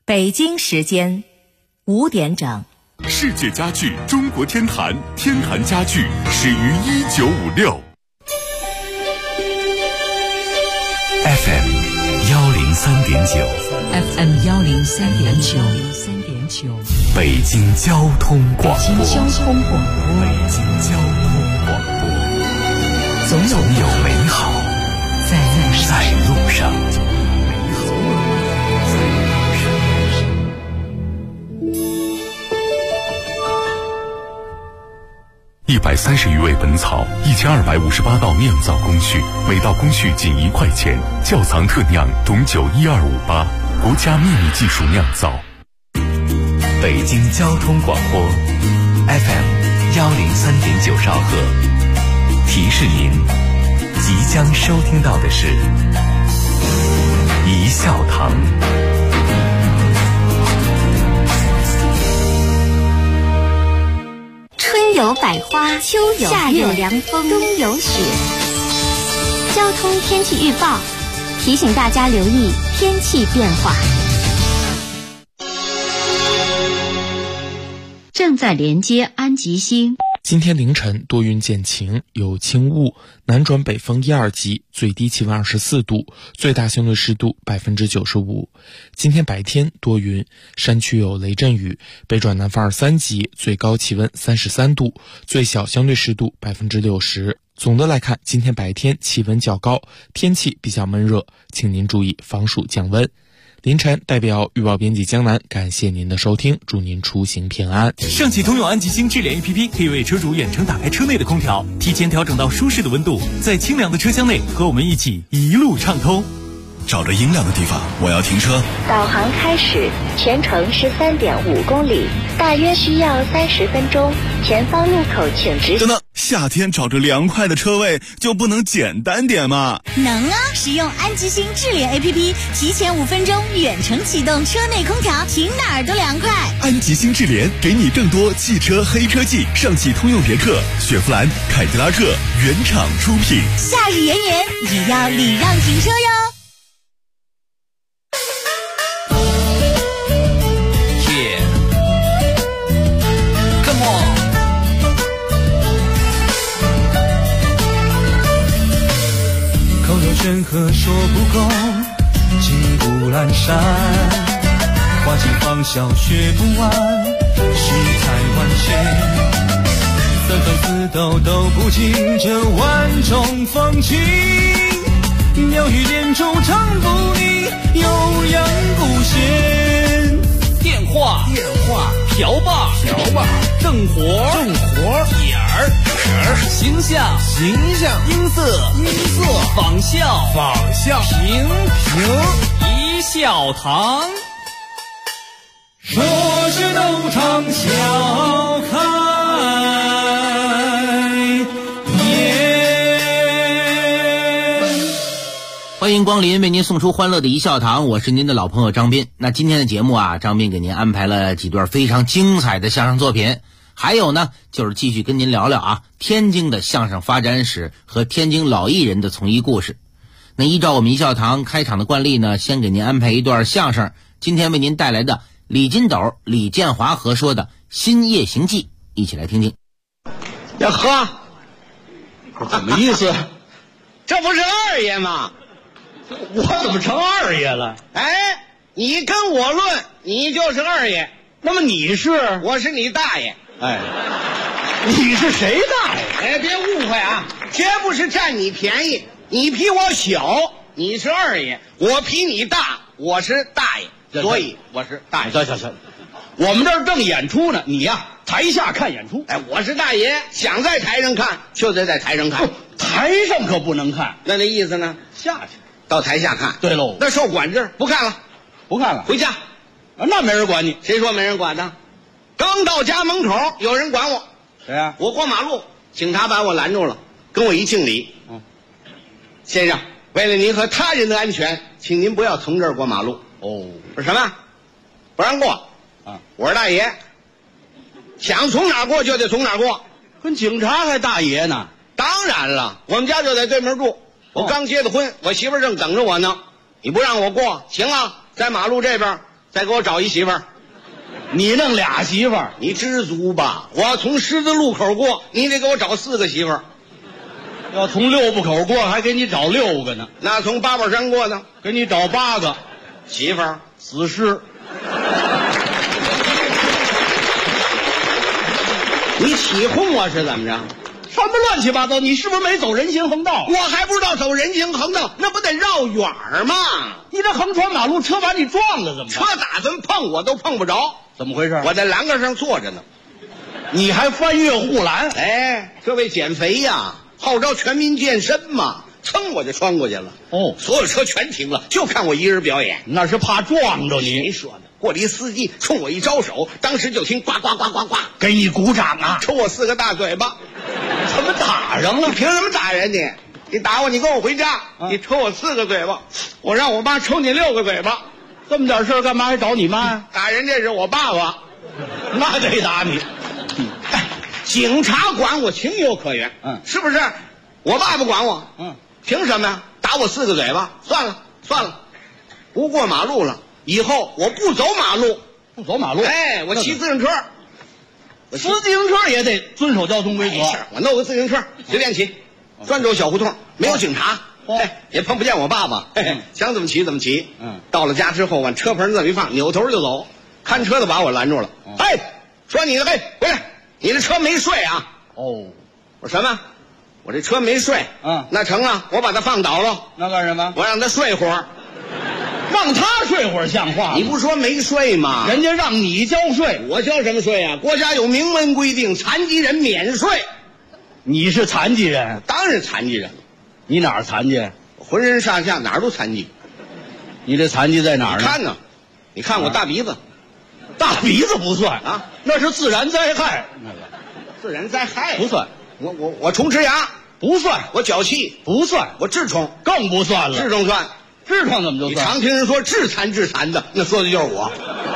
北京时间5点整。 世界家具中国天坛，天坛家具始于1956。FM 103.9，FM 103.9， 北京交通广播， 北京交通广播，总有美好在路上。130余味本草，1258道酿造工序，每道工序仅1块钱。窖藏特酿董酒12588，国家秘密技术酿造。北京交通广播 FM 103.9兆赫，提示您即将收听到的是一笑堂。 春有百花，秋有夏有凉风，冬有雪。交通天气预报提醒大家留意天气变化。 正在连接安吉星。 今天凌晨多云见晴，有轻雾，南转北风1、2级，最低气温24度，最大相对湿度95%。今天白天多云，山区有雷阵雨，北转南风2、3级，最高气温33度，最小相对湿度60%。总的来看，今天白天气温较高，天气比较闷热，请您注意防暑降温。凌晨代表预报编辑江南感谢您的收听，祝您出行平安。 上汽通用安吉星智联 APP 可以为车主远程打开车内的空调，提前调整到舒适的温度，在清凉的车厢内和我们一起一路畅通。 找着阴凉的地方，我要停车。 导航开始，全程13.5公里，大约需要30分钟。前方路口请直行。 等等，夏天找着凉快的车位就不能简单点吗？ 能啊！使用安吉星智联 APP， 提前5分钟远程启动车内空调，停哪儿都凉快。 安吉星智联给你更多汽车黑科技，上汽通用别克、雪佛兰、凯迪拉克原厂出品。 夏日炎炎也要礼让停车哟。 山河说不够，尽不阑珊，花尽芳笑学不完，世态万千，三番四斗都不尽这万种风情，鸟语连珠唱不腻，悠扬不闲。 电话瓢把正活点儿形象音色仿效平一笑堂， 说是斗场笑开颜。 欢迎光临，为您送出欢乐的一笑堂，我是您的老朋友张斌。那今天的节目啊，张斌给您安排了几段非常精彩的相声作品，还有呢就是继续跟您聊聊啊天津的相声发展史和天津老艺人的从艺故事。那依照我们一笑堂开场的惯例呢，先给您安排一段相声，今天为您带来的李金斗、李建华合说的《新夜行记》，一起来听听。 呀呵，怎么意思？这不是二爷吗？ 我怎么成二爷了？ 哎，你跟我论，你就是二爷。 那么你是？ 我是你大爷。 哎，你是谁大爷？ 哎，别误会啊，绝不是占你便宜。你比我小，你是二爷；我比你大，我是大爷。所以我是大爷。 行，我们这儿正演出呢，你呀台下看演出。 哎，我是大爷，想在台上看就得在台上看， 台上可不能看。 那意思呢？ 下去到台下看。 对喽， 那受管制，不看了，回家。 那没人管你。 谁说没人管呢？刚到家门口，有人管我。 谁呀？ 我过马路，警察把我拦住了，跟我一敬礼。先生，为了您和他人的安全，请您不要从这儿过马路。 哦， 是什么？不让过啊！ 我是大爷，想从哪儿过就得从哪儿过。 跟警察还大爷呢？ 当然了，我们家就在对面住。我刚结的婚，我媳妇儿正等着我呢。你不让我过，行啊，在马路这边再给我找一媳妇儿。 你弄俩媳妇儿， 你知足吧。我要从十字路口过，你得给我找4个媳妇儿。 要从六步口过，还给你找6个呢。 那从八宝山过呢， 给你找8个媳妇儿。 死尸。 你起哄我是怎么着？ 什么乱七八糟？你是不是没走人行横道？ 我还不知道走人行横道，那不得绕远儿吗？ 你这横穿马路，车把你撞了怎么办？ 车打算碰我都碰不着。 怎么回事？ 我在栏杆上坐着呢。 你还翻越护栏？ 哎，这为减肥呀，号召全民健身嘛，噌我就穿过去了。 哦， 所有车全停了，就看我一人表演。 那是怕撞着你。 谁说的？过来一司机冲我一招手，当时就听呱呱呱呱呱， 给你鼓掌啊， 抽我4个大嘴巴。 怎么打上了？ 你凭什么打人家？你打我，你跟我回家。你抽我4个嘴巴，我让我妈抽你6个嘴巴。 这么点事儿干嘛还找你妈呀？ 打人家是我爸爸， 那得打你。 警察管我情有可原，是不是？我爸爸管我，凭什么呀？打我4个嘴巴？算了，不过马路了。以后我不走马路， 不走马路。 哎，我骑自行车。 骑自行车也得遵守交通规则。 我弄个自行车随便骑，专走小胡同，没有警察，也碰不见我爸爸，想怎么骑怎么骑。到了家之后往车棚这么一放，扭头就走。看车的把我拦住了，说你的，回来，你的车没睡啊？ 哦， 我说什么？我这车没睡。那成啊，我把它放倒了。 那干什么？ 我让他睡会儿。 让他睡会儿像话吗？ 你不说没睡吗？ 人家让你交税， 我交什么税啊？国家有明文规定，残疾人免税。 你是残疾人？ 当然残疾人。 你哪儿残疾？ 浑身上下哪儿都残疾。 你这残疾在哪儿呢？ 看呢，你看我大鼻子， 大鼻子不算啊，那是自然灾害。那个自然灾害不算。 我虫吃牙不算， 我脚气不算， 我痔疮更不算了。 痔疮算。 痔疮怎么就算？ 你常听人说痔残的，那说的就是我。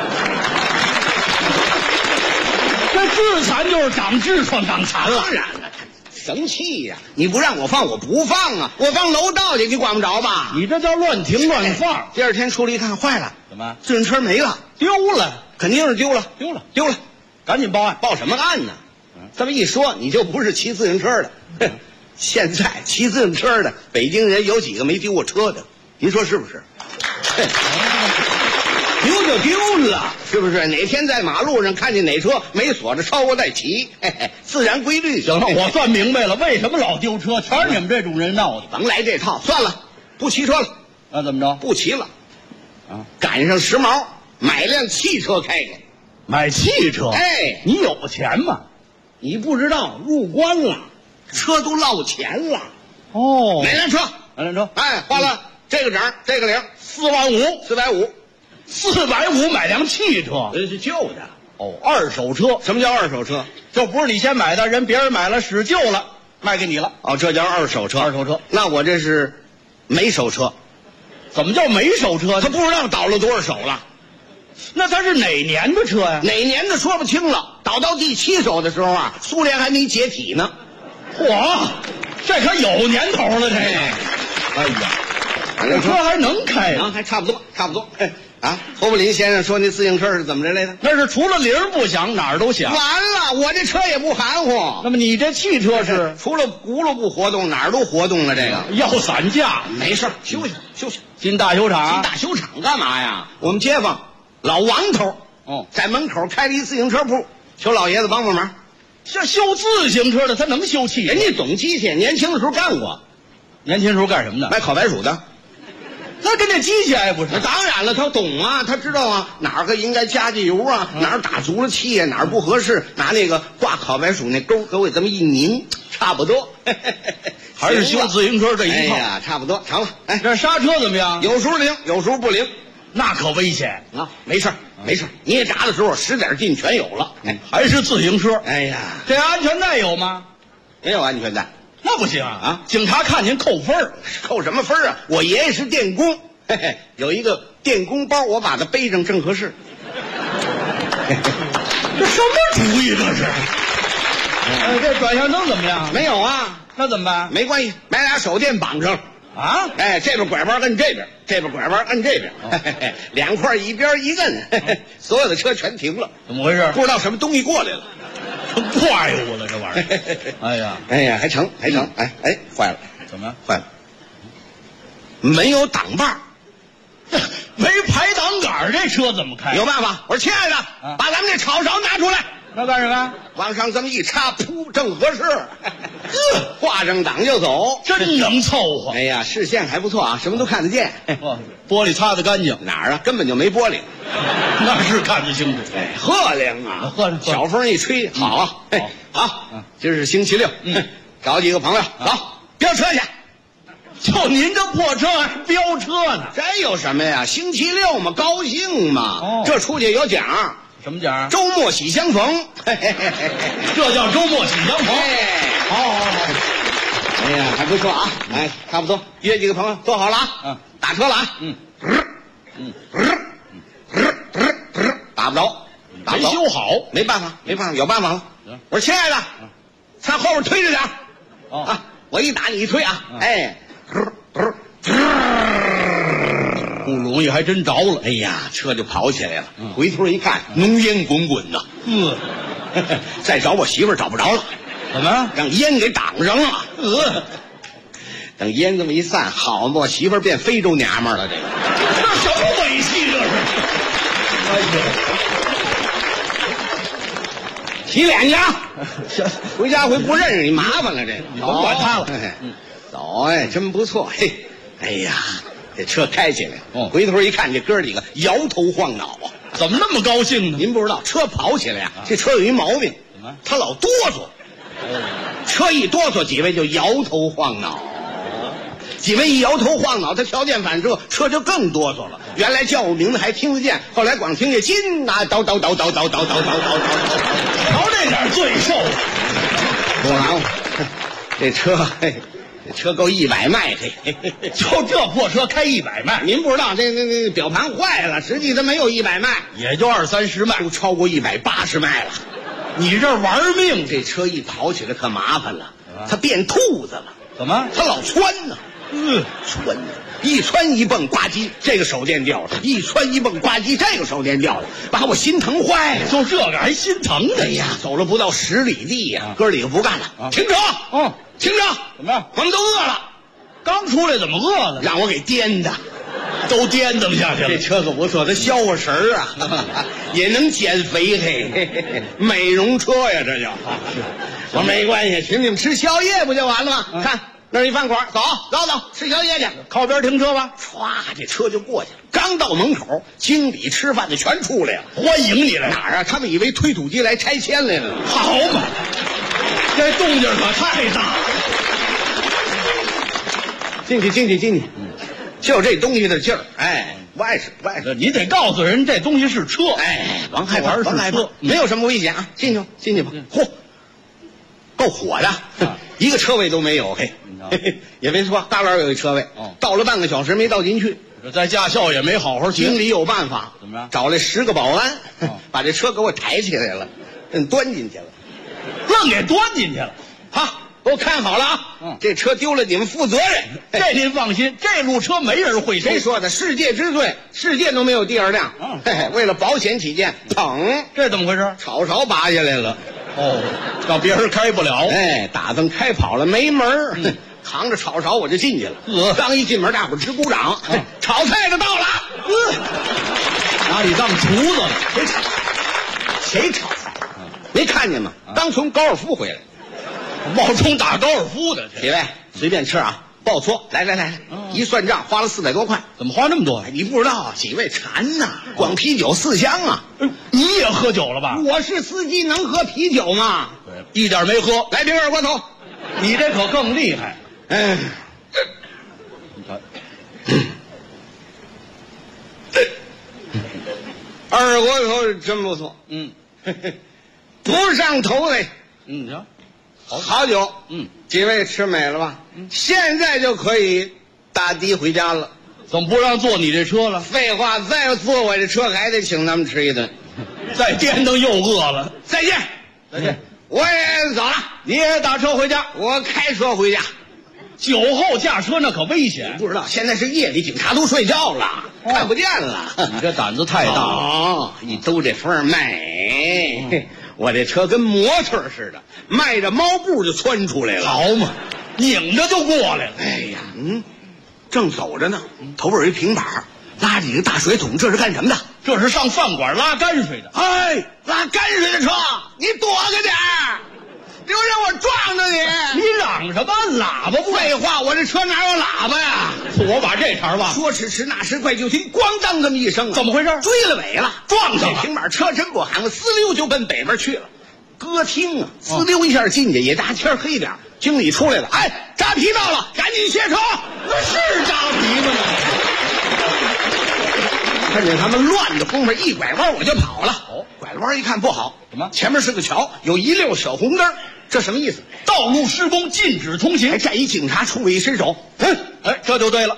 这痔残就是长痔疮长残了。 当然了，生气呀！你不让我放，我不放啊！我放楼道去，你管不着吧？ 你这叫乱停乱放。 第二天出来一看，坏了， 怎么？ 自行车没了， 丢了， 肯定是丢了， 赶紧报案。 报什么案呢？这么一说，你就不是骑自行车的。现在骑自行车的北京人有几个没丢过车的？您说是不是？丢就丢了，是不是？哪天在马路上看见哪车没锁着，超过再骑，自然规律。 行了，我算明白了，为什么老丢车，全是你们这种人闹的。 甭来这套，算了，不骑车了。 那怎么着？ 不骑了，赶上时髦，买辆汽车开开。 买汽车？你有钱吗？ 你不知道，入关了，车都落钱了。 哦， 买辆车，花了。这个整，这个零，450，450 买辆汽车， 是旧的。 哦，二手车。 什么叫二手车？ 就不是你先买的，别人买了使旧了，卖给你了。 哦，这叫二手车。那我这是没手车。 怎么叫没手车？ 他不知道倒了多少手了。 那他是哪年的车呀？ 哪年的说不清了。倒到第7手的时候啊，苏联还没解体呢。 嚯，这可有年头了，这个。哎呀。这车还能开啊？还差不多。侯宝林先生说那自行车是怎么着来的？ 那是除了铃不响，哪儿都响。 完了，我这车也不含糊。 那么你这汽车是除了轱辘不活动，哪儿都活动了。这个要散架， 没事，休息。 进大修厂。 进大修厂干嘛呀？我们街坊老王头在门口开了一自行车铺，求老爷子帮忙。 这修自行车的他能修汽？ 人家懂机械，年轻的时候干过。 年轻时候干什么的？ 卖烤白薯的。 那跟这机器还不是？ 当然了，他懂啊，他知道啊，哪儿个应该加机油啊，哪儿打足了气啊，哪儿不合适，拿那个挂烤白薯那钩给我这么一拧，差不多。 还是修自行车这一套。 哎呀，差不多成了。 这刹车怎么样？ 有时候灵，有时候不灵， 那可危险啊！没事，捏闸的时候使点劲全有了。 还是自行车。 哎呀， 这安全带有吗？ 没有安全带。 那不行啊！警察看您扣分儿， 扣什么分儿啊？我爷爷是电工，有一个电工包，我把它背上正合适。 这什么主意这是？这转向灯怎么样？ 没有啊， 那怎么办？ 没关系，买俩手电绑上。 啊！哎，这边拐弯摁这边，这边拐弯摁这边，两块一边一摁，所有的车全停了。 怎么回事？ 不知道什么东西过来了， 成怪物了这玩意儿。哎呀， 还成。哎，坏了， 怎么坏了？没有挡把， 没排挡杆，这车怎么开？ 有办法。我说亲爱的，把咱们这炒勺拿出来。 那干什么？ 往上这么一插，噗，正合适。挂上档就走， 真能凑合。 哎呀，视线还不错啊，什么都看得见。 玻璃擦得干净。 哪儿啊？根本就没玻璃。 那是看得清楚。 哎，赫亮啊！小风一吹，好啊！好，今儿是星期六，找几个朋友走飙车去。 就您这破车还飙车呢？ 这有什么呀？星期六嘛，高兴嘛。这出去有奖。 什么奖？ 周末喜相逢。 这叫周末喜相逢。好。 哎呀，还不错啊！哎，差不多，约几个朋友，坐好了啊！打车了啊！打不着， 没修好， 没办法，有办法了。我说亲爱的，上后边推着点啊！我一打你一推啊！哎， 不容易，还真着了。 哎呀，车就跑起来了。回头一看，浓烟滚滚呐。再找我媳妇儿找不着了。 怎么？ 让烟给挡上了。等烟这么一散，好嘛，我媳妇儿变非洲娘们了。这什么尾气这是？哎呀， 洗脸去啊！回家回不认识你，麻烦了。这个你甭管他了。 走，哎，真不错。嘿，哎呀，这车开起来，回头一看，这哥几个摇头晃脑啊！ 怎么那么高兴呢？ 您不知道，车跑起来呀，这车有一毛病，他老哆嗦。车一哆嗦，几位就摇头晃脑。几位一摇头晃脑，他条件反射，车就更哆嗦了。原来叫我名字还听得见，后来光听见金呐，叨。瞧这点罪受。 不然这车够100迈， 就这破车开100迈， 您不知道这表盘坏了，实际它没有100迈， 也就20-30迈， 都超过180迈了。 你这玩命， 这车一跑起来可麻烦了，它变兔子了。 怎么？ 它老窜呢？窜呢，一窜一蹦，呱唧，这个手电掉了；一窜一蹦，呱唧，这个手电掉了，把我心疼坏了。 就这个还心疼的呀！走了不到10里地呀，哥几个不干了，停车！停车！ 怎么样？ 我们都饿了， 刚出来怎么饿了？ 让我给颠的。 都颠腾下去了。 这车可不错，它消化食儿啊，也能减肥，嘿，美容车呀，这叫。我没关系，请你们吃宵夜不就完了吗？看那儿一饭馆，走，吃宵夜去， 靠边停车吧。 唰，这车就过去了。刚到门口，经理吃饭的全出来了， 欢迎你来。 哪儿啊？他们以为推土机来拆迁来了。 好嘛，这动静可太大了。 进去。就这东西的劲儿，哎，不碍事。 你得告诉人这东西是车， 哎，甭害怕，没有什么危险啊，进去吧。嚯，够火的，一个车位都没有，嘿，也没错，大院有一车位，到了半个小时没倒进去， 在驾校也没好好停。 经理有办法， 怎么样？ 找来10个保安，把这车给我抬起来了，端进去了， 愣给端进去了， 好。给我看好了啊！这车丢了，你们负责任。 这您放心，这路车没人会收。 谁说的？世界之最，世界都没有第二辆。为了保险起见，砰！ 这怎么回事？ 炒勺拔下来了。 让别人开不了。 哎，打算开跑了，没门。扛着炒勺我就进去了。刚一进门，大伙直鼓掌。炒菜的到了。 拿你当厨子了？ 谁炒菜？没看见吗？刚从高尔夫回来。 冒充打高尔夫的， 几位随便吃啊，报错。来，一算账花了400多块。 怎么花那么多？ 你不知道啊？几位馋呐，光啤酒4箱啊！ 你也喝酒了吧？ 我是司机，能喝啤酒吗？ 对，一点没喝。 来瓶二锅头， 你这可更厉害。 你看，二锅头真不错。不上头嘞。 你瞧。 好酒，几位吃美了吧？现在就可以打的回家了。 怎么不让坐你这车了？ 废话，再要坐我这车还得请他们吃一顿。 再颠腾又饿了。 再见。我也走了。 你也打车回家， 我开车回家。 酒后驾车那可危险。 你不知道，现在是夜里，警察都睡觉了，看不见了。 你这胆子太大了。 你兜这风美。我这车跟模特似的，迈着猫步就窜出来了。 好嘛，拧着就过来了。 哎呀，正走着呢，头边有一平板，拉着一个大水桶，这是干什么的？ 这是上饭馆拉泔水的。 哎，拉泔水的车，你躲开点儿，别让我撞着你！ 你嚷什么？喇叭不？ 废话，我这车哪有喇叭呀？ 我把这茬忘了。 说时迟，那时快，就听咣当这么一声， 怎么回事？ 追了尾了， 撞上了。 这平板车真不喊，滋溜就奔北边去了。歌厅啊，滋溜一下进去，也大天黑点，经理出来了，哎，扎皮到了，赶紧卸车。 那是扎皮吗？ 看见他们乱的功夫，一拐弯我就跑了。拐了弯一看不好， 什么？ 前面是个桥，有一溜小红灯，这什么意思？ 道路施工，禁止通行。 还站一警察，冲我一伸手， 哎，这就对了。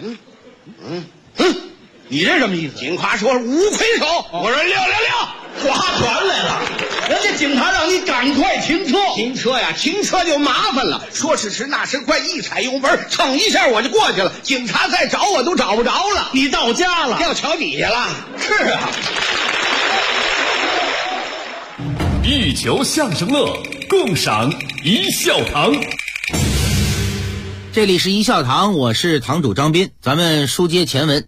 你这什么意思？ 警察说五魁首，我说666， 划船来了。人家警察让你赶快停车。 停车呀，停车就麻烦了。说时迟，那时快，一踩油门，蹭一下我就过去了。警察再找我都找不着了。 你到家了， 掉桥底下了。 是啊。 一球相声乐，共赏一笑堂。 这里是一笑堂，我是堂主张斌。咱们书接前文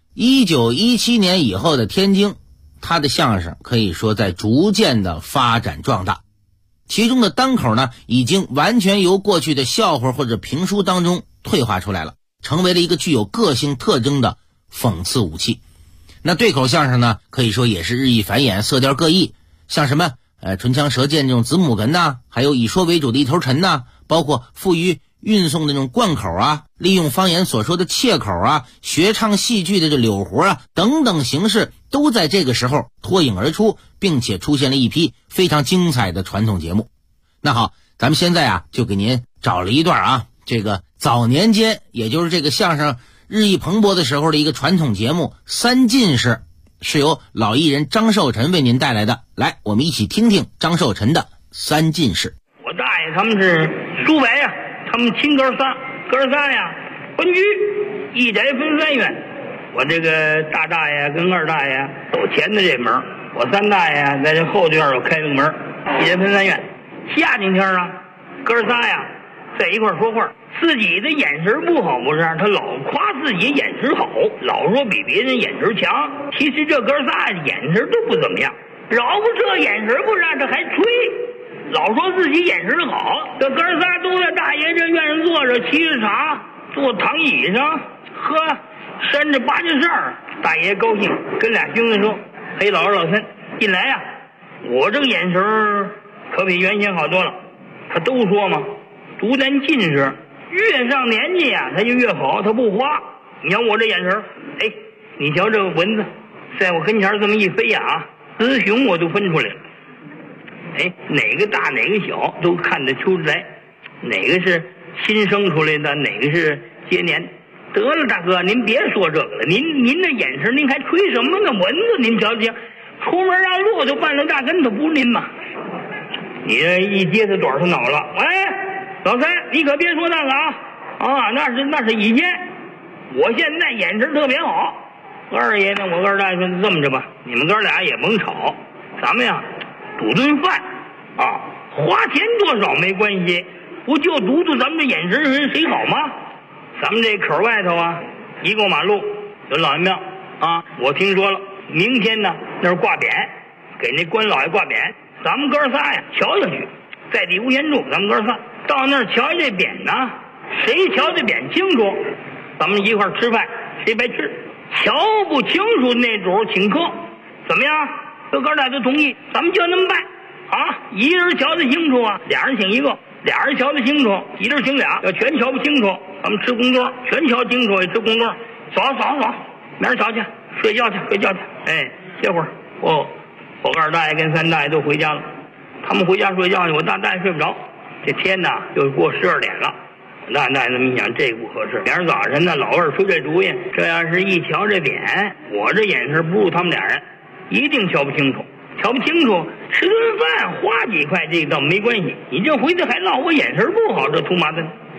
，1917年以后的天津，他的相声可以说在逐渐的发展壮大，其中的单口呢，已经完全由过去的笑话或者评书当中退化出来了，成为了一个具有个性特征的讽刺武器。那对口相声呢，可以说也是日益繁衍，色调各异，像什么唇枪舌剑这种子母哏呐，还有以说为主的一头沉呐，包括富于运送的这种贯口啊，利用方言所说的切口啊，学唱戏剧的这柳活啊，等等形式都在这个时候脱颖而出，并且出现了一批非常精彩的传统节目。那好，咱们现在啊就给您找了一段啊，这个早年间，也就是这个相声日益蓬勃的时候的一个传统节目《三进士》，是由老艺人张寿臣为您带来的。来，我们一起听听张寿臣的《三进士》。 我大爷他们是苏北呀，他们亲哥仨呀，分居，一宅分3院。我这个大大爷跟二大爷走前的这门，我三大爷在这后院我开了个门，一宅分3院。夏天天啊，哥仨呀在一块说话，自己的眼神不好不是，他老夸自己眼神好，老说比别人眼神强。其实这哥仨眼神都不怎么样，饶不这眼神不让这还吹，老说自己眼神好。这哥仨都在大爷这院上坐着，沏着茶，坐躺椅上喝，扇着八件扇。大爷高兴，跟俩兄弟说：“嘿，老二老三，进来呀！我这个眼神可比原先好多了。他都说嘛，独咱近视，越上年纪呀，他就越好，他不花。你瞧我这眼神，哎，你瞧这个蚊子，在我跟前这么一飞呀，雌雄我都分出来了。哎，哪个大哪个小都看得出来，哪个是新生出来的，哪个是接年。得了，大哥，您别说这个了，您的眼神，您还吹什么呢？蚊子，您瞧瞧，出门让路就绊了大跟头，不是您吗？你这一接他短他恼了。哎，老三，你可别说那个啊，那是以前，我现在眼神特别好。二爷呢，我二大爷说这么着吧，你们哥俩也甭吵，咱们呀赌顿饭啊，花钱多少没关系，不就赌咱们这眼神人谁好吗？咱们这口外头啊，一过马路有老爷庙啊，我听说了，明天呢那是挂匾，给那关老爷挂匾，咱们哥仨呀瞧下去，在地无闲住，咱们哥仨到那儿瞧这匾呢，谁瞧这匾清楚，咱们一块吃饭，谁白吃。瞧不清楚那主请客，怎么样？这哥俩都同意，咱们就那么办啊！一人瞧得清楚啊，俩人请一个，俩人瞧得清楚，一人请俩，要全瞧不清楚，咱们吃公桌，全瞧清楚也吃公桌。走，明儿瞧去，睡觉去。哎，歇会儿。我二大爷跟三大爷都回家了，他们回家睡觉去，我大大爷睡不着。这天呐，又过12点了。大爷这么一想，这个不合适。明儿早晨呢，老二出这主意，这要是一瞧这匾，我这眼神不如他们俩人，一定瞧不清楚。吃顿饭花几块这倒没关系，你这回去还闹我眼神不好，这出麻烦。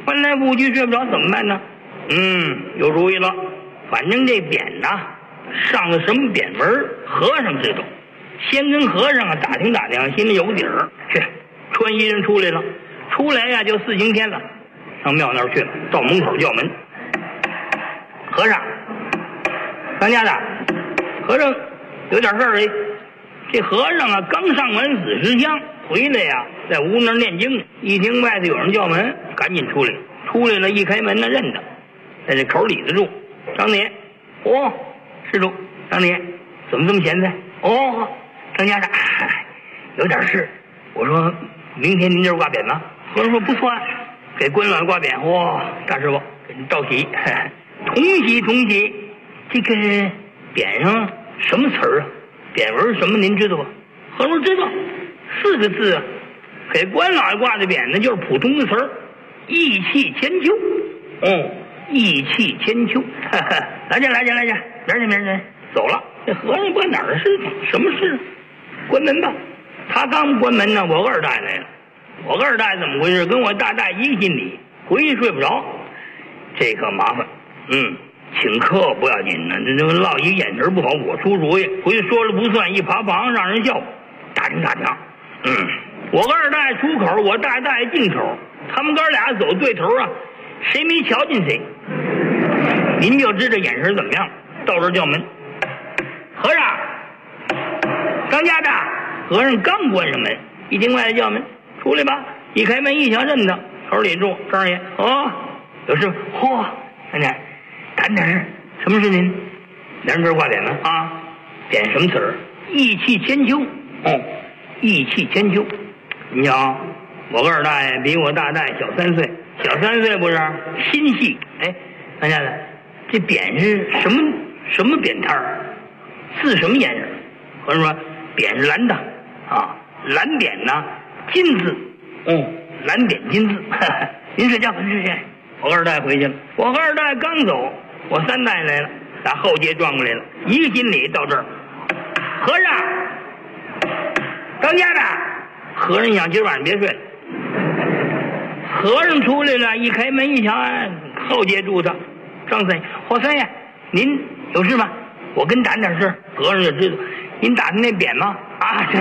翻来覆去睡不着，怎么办呢？有主意了，反正这匾呐，上了什么匾文，和尚知道。先跟和尚啊打听打听，心里有底儿。去，穿衣人出来了，出来呀就4星天了，上庙那儿去了，到门口叫门。和尚，当家的，和尚有点事儿哎。这和尚啊刚上完死尸香回来呀，在屋那儿念经呢，一听外头有人叫门，赶紧出来了。出来了，一开门呢认得，在这口里子住，张年，哦，施主，张年，怎么这么闲在？哦，张家长，有点事。我说明天您这儿挂匾吗？和尚说不算，给关老挂匾。哇，大师傅，给您道喜，同喜同喜。这个匾上什么词儿啊？匾文什么您知道吧？和尚知道，4个字啊。给关老爷挂的匾呢，就是普通的词儿，义气千秋。义气千秋。来着，明儿走了。这和尚不知道哪儿的事情，什么事？关门吧。他刚关门呢，我二代来了。我二代怎么回事？跟我大代一个心理，回去睡不着，这可麻烦。请客不要紧呢，这落一个眼神不好，我出主意，回去说了不算，一爬房让人笑。打听。我二代出口，我大代进口，他们哥俩走对头啊，谁没瞧见谁，您就知道眼神怎么样。到这儿叫门，和尚，当家的。和尚刚关上门，一听外头叫门，出来吧。一开门一瞧认得，口里住张爷。有事。奶奶，谈点事。什么事您？两人这挂匾呢？匾什么词儿？义气千秋。义气千秋。你瞧，我二代比我大代小3岁，小3岁不是心细。当家的，这匾是什么匾摊儿？字什么颜色？和尚说匾是蓝的蓝匾呢，金字。蓝匾金字。您睡觉。我二代回去了。我二代刚走，我3代来了，打后街转过来了，一个心里到这儿。和尚，当家的。和尚想今晚上别睡了。和尚出来了，一开门一瞧，后街住他张三爷。霍三爷，您有事吗？我跟谈点事。和尚就知道，您打听那匾吗？这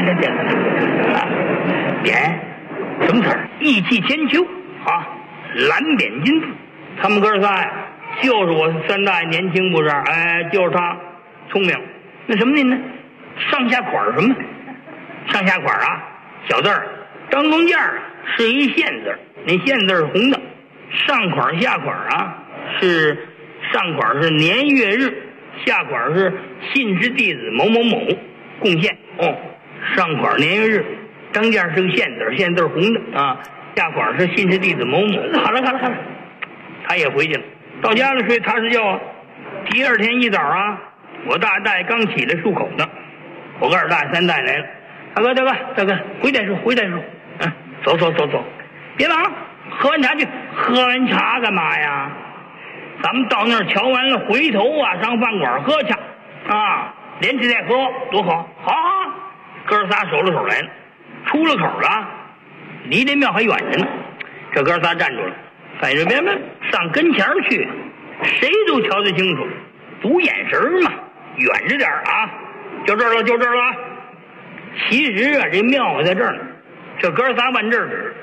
匾什么词儿？义气千秋蓝匾金字。他们哥仨呀，就是我3代年轻不是？就是他聪明。那什么您呢？上下款什么？上下款小字儿，当中间是一县字，那县字是红的。上款下款是上款是年月日，下款是信氏弟子某某某贡献。上款年月日，当间是个县字，县字红的下款是信氏弟子某某。好了，他也回去了，到家了睡踏实觉。第二天一早我大代刚起来漱口呢，我二代3代来了。大哥，回再说。走，别忙，喝完茶去。喝完茶干嘛呀？咱们到那儿瞧完了，回头上饭馆喝去连吃带喝，多好。好，哥仨手了手来了，出了口了，离这庙还远着呢。这哥仨站住了，反正别上跟前去，谁都瞧得清楚，赌眼神嘛，远着点就这儿了其实这庙在这儿呢，这哥仨往这儿指。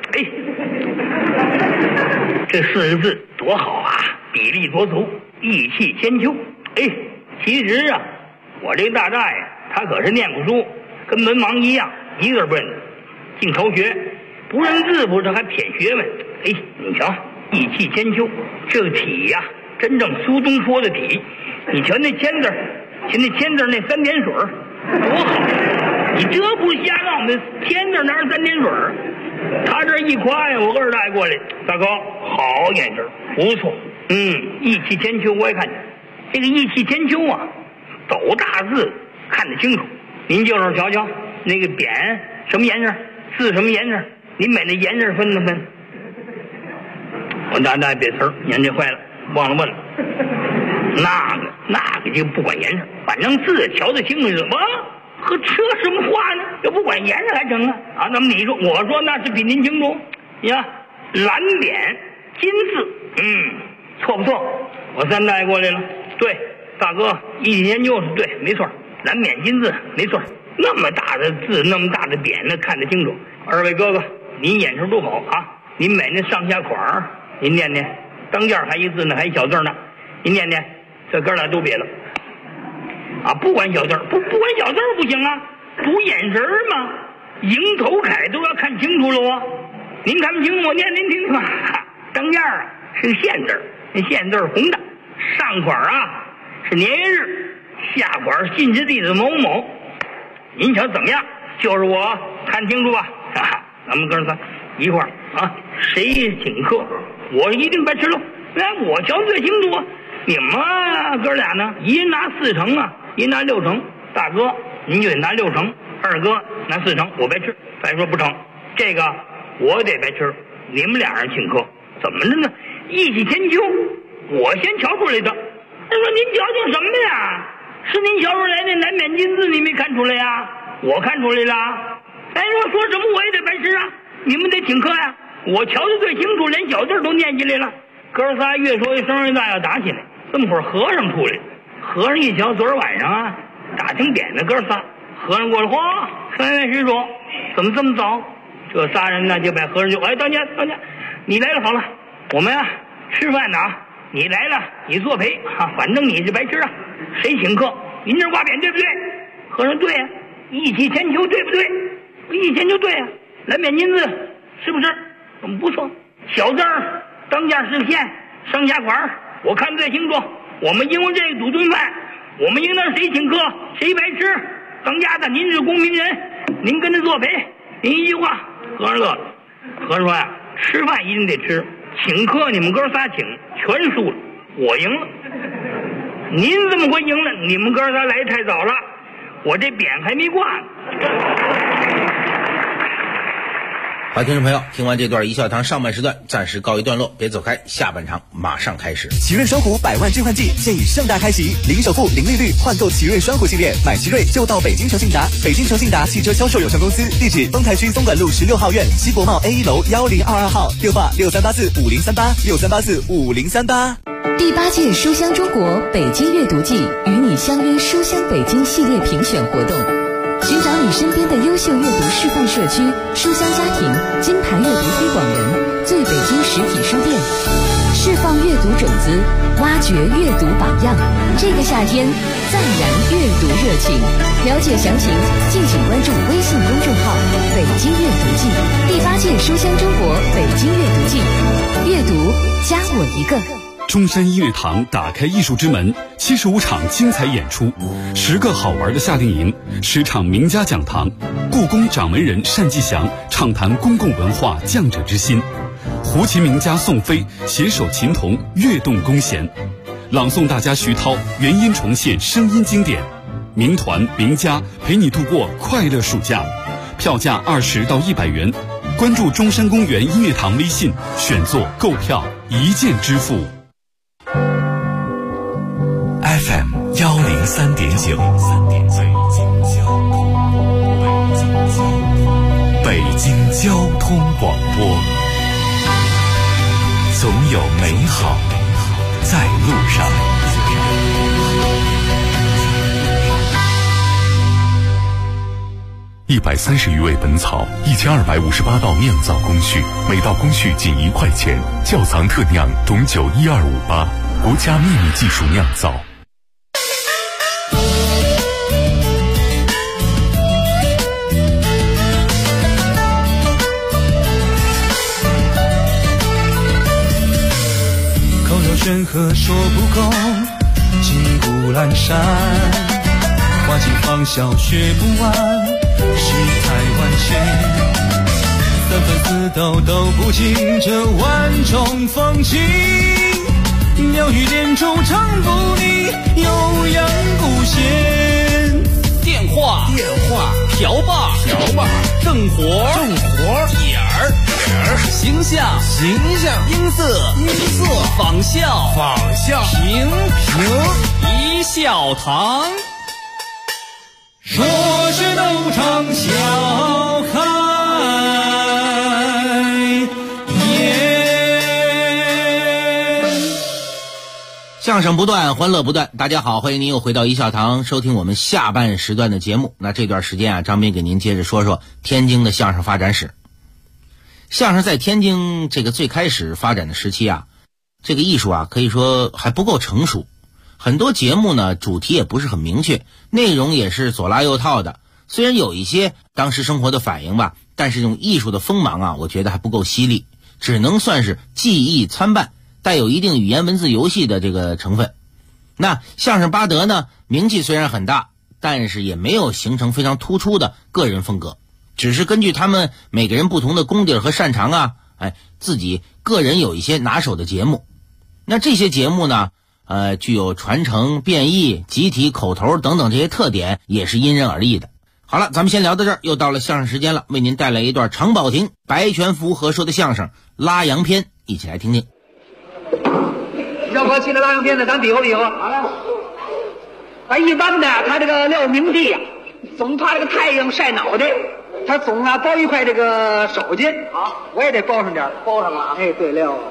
这4个字多好比例多足，义气千秋。其实我这大大爷他可是念过书，跟文盲一样，一个不认得，净偷学，不认字不是还谝学问。你瞧，义气千秋这个体真正苏东坡的体。你瞧那签字，那3点水多好。你这不瞎闹，那签字哪是3点水？他这一夸呀，我二代过来，大哥好眼神，不错。义气千秋我也看见，这个义气千秋斗大字看得清楚。您就是瞧瞧那个匾什么颜色，字什么颜色，您把那颜色分。我大代别词儿，您这坏了，忘了问了。那个就不管颜色，反正字瞧得清楚。和扯什么话呢？要不管颜色还成那么你说，我说那是比您清楚。蓝匾金字，错不错？我三大爷过来了，对，大哥一起研究是对，没错，蓝冕金字没错，那么大的字，那么大的匾，那看得清楚。二位哥哥，您眼神多好啊！您买那上下款您念念，当间还一字呢，还一小字呢，您念念，这哥俩都别了啊！不管小字不管小字不行啊，读眼神嘛，迎头楷都要看清楚了啊！您看不清楚，我念您听听吧。当间是个县字，那县字红的，上款是年月日，下款信之地的某某。您瞧怎么样？就是我，看清楚吧。咱们哥仨一块儿啊，谁请客，我一定白吃喽。我瞧最清楚，你们哥俩呢，一人拿4成啊，一人拿6成。大哥您就得拿6成，二哥拿4成，我白吃。再说不成，这个我得白吃。你们俩人请客，怎么着呢？一起千秋，我先瞧出来的。他说您瞧瞧什么呀？是您瞧出来那蓝冕金字，你没看出来呀？我看出来了。说什么我也得白吃啊！你们得请客呀！我瞧得最清楚，连小字都念起来了。哥仨越说越声越大，要打起来。这么会儿和尚出来了，和尚一瞧，昨儿晚上打听点的哥仨，和尚过来，3位施主，怎么这么早？这仨人呢就把和尚就当家，你来了好了，我们吃饭呢你来了，你作陪反正你是白吃谁请客？您这挂匾对不对？和尚对呀，一起千秋对不对？一起千秋对呀，蓝冕金字是不是？不错，小字当家是县，上下款我看最清楚。我们因为这个赌顿饭，我们应当谁请客谁白吃。当家的您是公明人，您跟他作陪，您一句话。和尚乐了，和尚说吃饭一定得吃，请客你们哥仨请，全输了，我赢了。您这么会赢了，你们哥仨来太早了，我这匾还没挂呢。 好，听众朋友，听完这段一笑堂上半时段暂时告一段落，别走开，下半场马上开始。 奇瑞双虎100万置换季现已盛大开启，零首付、零利率换购奇瑞双虎系列，买奇瑞就到北京诚信达。北京诚信达汽车销售有限公司，地址丰台区松管路16号院西国贸 A1 楼1022号，电话63845038，63845038。 第8届书香中国北京阅读季与你相约书香北京系列评选活动，寻找你身边的优秀阅读示范社区、书香家庭、金牌阅读推广人、最北京实体书店，释放阅读种子，挖掘阅读榜样。这个夏天，再燃阅读热情。了解详情，敬请关注微信公众号“北京阅读季”。第8届书香中国北京阅读季，阅读加我一个。 中山音乐堂打开艺术之门，75场精彩演出，10个好玩的夏令营，10场名家讲堂，故宫掌门人单霁翔畅谈公共文化匠者之心，胡琴名家宋飞携手琴童跃动弓弦，朗诵大家徐涛原音重现声音经典，名团名家陪你度过快乐暑假，票价20到100元，关注中山公园音乐堂微信，选座购票一键支付。 FM 103.9，北京交通广播，总有美好在路上。130余味本草，1258道酿造工序，每道工序仅1块钱，窖藏特酿董酒12588，国家秘密技术酿造。 口若悬河说不够，骑虎阑珊，花尽芳笑学不完，世态万千，三分四斗都不尽这万种风情，妙语连珠唱不腻，悠扬古弦。 电话瓢把正活点儿形象音色仿效评一笑堂， 说是斗场笑开颜。 相声不断，欢乐不断。大家好，欢迎您又回到一笑堂，收听我们下半时段的节目。那这段时间啊，张斌给您接着说说天津的相声发展史。相声在天津这个最开始发展的时期啊，这个艺术啊可以说还不够成熟，很多节目呢主题也不是很明确，内容也是左拉右套的。虽然有一些当时生活的反应吧，但是这种艺术的锋芒啊，我觉得还不够犀利，只能算是技艺参半，带有一定语言文字游戏的这个成分。那相声巴德呢，名气虽然很大，但是也没有形成非常突出的个人风格，只是根据他们每个人不同的功底和擅长啊，自己个人有一些拿手的节目。那这些节目呢，具有传承、变异、集体、口头等等这些特点，也是因人而异的。好了，咱们先聊到这儿，又到了相声时间了，为您带来一段常宝霆、白全福合说的相声《拉洋片》，一起来听听。 要和去那拉洋片呢，咱比划比划。好了，一般的他这个撂冥地呀，总怕这个太阳晒脑袋，他总包一块这个手巾啊，我也得包上点，包上了。哎，对了，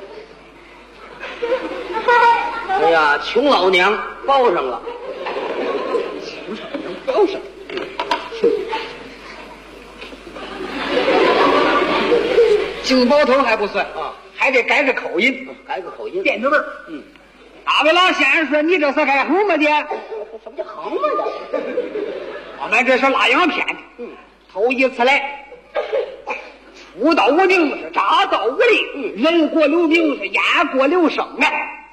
哎呀，穷老娘包上了， 包上。净包头还不算啊，还得改个口音，变个味儿。大卫老先生说：“你这是该横么的？ 什么叫横么的？ 我们这是拉洋片，头一次来，出道无名是铡刀无力，人过留名是雁过留声啊。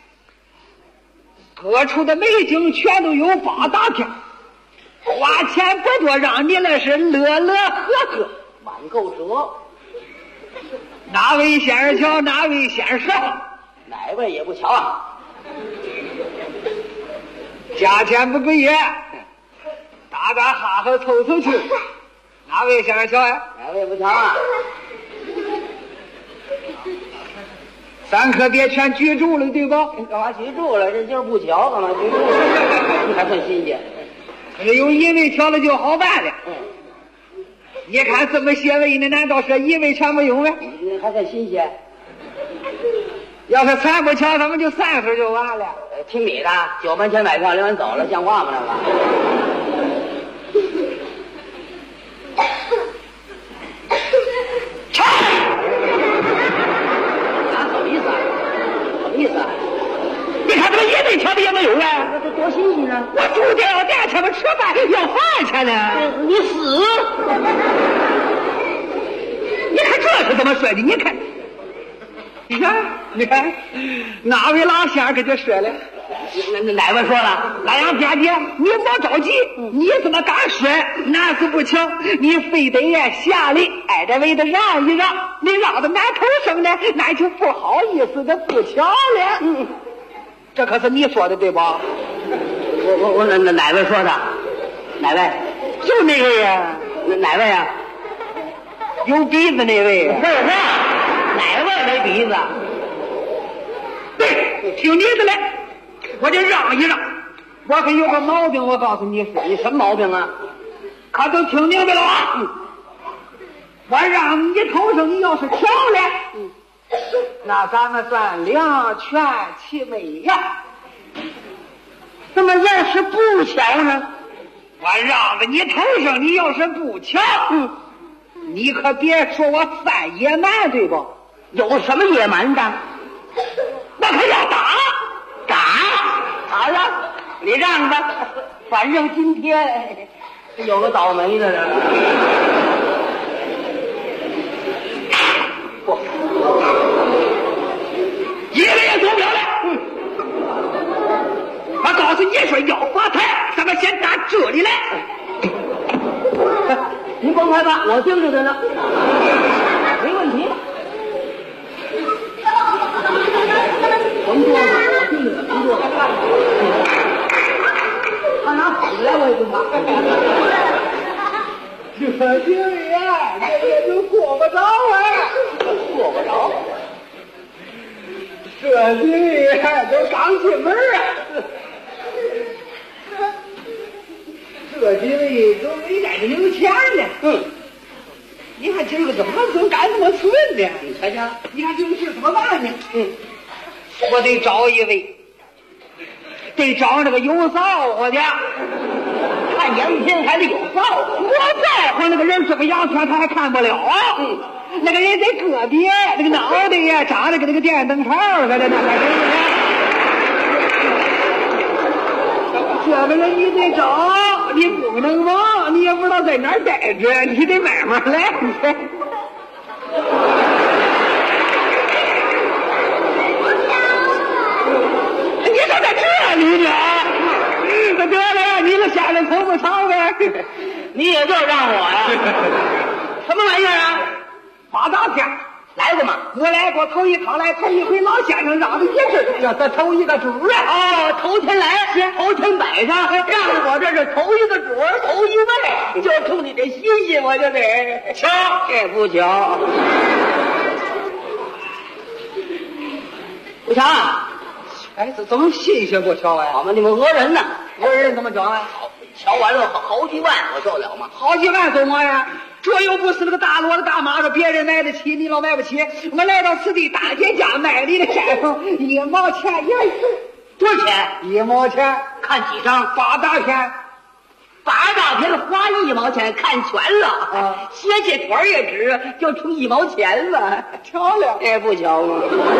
各处的美景全都有8大片，花钱不多，让你那是乐乐呵呵， 满够折。 哪位先生瞧，哪位先生哪位也不瞧啊。 价钱不贵呀，大家哈哈凑凑去。哪位先生瞧呀？ 哪位不瞧啊？ 3可别全居住了，对吧？ 干嘛居住了？这今儿不瞧，干嘛居住了？你还算新鲜。 可是有一位瞧了就好办了。你看这么些位呢，难道是一位全不有吗？ 还算新鲜。 要是全不瞧，咱们就30就完了。 听你的，9分钱买票，领完走了，像话吗？那个。 唱。 什么意思啊？什么意思啊？ 你看这个一位瞧的也没有啊， 这多新鲜啊！ 我住店要店前面吃饭要饭钱呢。 你死！ 你看这是怎么说的？你看，哪位老先生给这说了？ 哪位说了？ 拉洋片的，你别着急，你怎么敢说？那是不巧，你非得下来挨着位的让一让，你让的难头生呢，那就不好意思的不巧了。这可是你说的对吧？ 我哪位说的？哪位？ 就那位呀。 哪位呀？ 有鼻子那位。 是哪位没鼻子？ 对，听你的嘞，我就让一让。我可有个毛病，我告诉你说。 你什么毛病啊？ 可都听明白了啊？我让你头上，你要是调了，那咱们算两全其美呀。那么要是不调呢？我让着你头上，你要是不调，你可别说我犯野蛮，对吧？ 有什么野蛮的？ 那可要打。 好了，你让吧，反正今天有个倒霉的人。 一个也做不了了。我告诉你说，要发财，咱们先打这里来。 您甭害怕，我盯着他呢，没问题。甭说了，我盯着他，甭说了。他拿斧子来，我也不怕。 这经理啊，这也就过不着啊， 过不着。 这经理都刚进门啊。这经理都没带着零钱呢。你看今儿个怎么干这么寸呢？ 你瞧瞧， 你看这个事怎么办呢？我得找一位得找那个有造化的。 看洋片还得有造化， 我在乎那个人这个洋片他还看不了啊。那个人在个别，那个脑袋呀长得跟那个电灯泡似的，那还是这个人你得找，你不能忘，你也不知道在哪儿待着，你得慢慢来。你说在这里呢？那得了，你个下来头发长呗， 你也就让我呀？什么玩意儿啊？ 八大片来过吗？ 我来过，头一趟来，头一回老先生让的也是这头一个主啊。 哦，头天来，头天摆上，让着我这是头一个主，头一位，就冲你这新鲜，我就得巧， 这不巧，不巧啊！ 哎，怎么新鲜不巧啊？ 好嘛，你们讹人呢？ 讹人怎么巧啊？ 瞧完了好几万，我受了吗？ 好几万做嘛呀？这又不是那个大骡子大马子，别人买得起，你老买不起。我来到此地，大姐家卖你的山凤，1毛钱一人。 多少钱 ？1毛钱。 看几张 ？8大片。 8大片花1毛钱，看全了。 啊， 写起腿儿也值，就出1毛钱了。 巧了， 这不巧吗？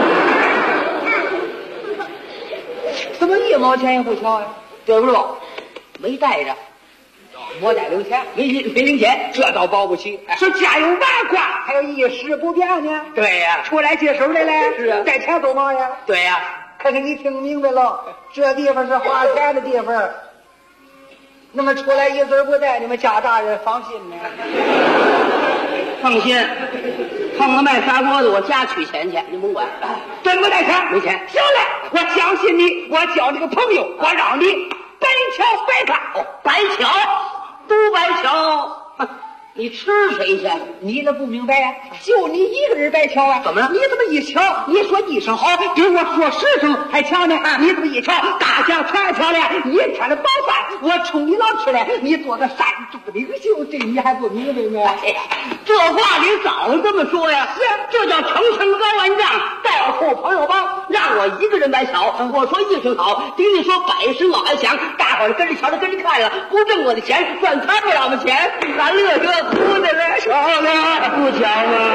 怎么1毛钱也不巧呀？ 对不住，没带着。 我带零钱， 没零钱， 这倒保不齐。说家有万贯，还有一时不变呢。 对呀， 出来接手来嘞。 是啊， 带钱多嘛呀？ 对呀。 可是你听明白了，这地方是花钱的地方。那么出来一字不带，你们家大人放心呢？ 放心，碰了卖砂锅的，我家取钱去，你甭管。 真不带钱？ 没钱。 行了，我相信你，我交这个朋友，我让你白瞧白看。 哦，白瞧。都白瞧，你吃谁去？ 你那不明白呀？就你一个人白瞧啊？ 怎么了？ 你这么一瞧，你说一声好，比我说10声还强呢。你这么一瞧，大家全瞧了，一天的饱饭我冲你老吃了。你做个山中领袖，这你还不明白吗？ 哎呀，这话你早这么说呀？ 是， 这叫诚心高万丈，带后朋友帮，让我一个人白瞧。我说一声好，比你说100声我还强。大伙儿跟着瞧着，跟着看了，不挣我的钱，赚他们俩的钱，咱乐这哭的了， 巧了， 不巧吗？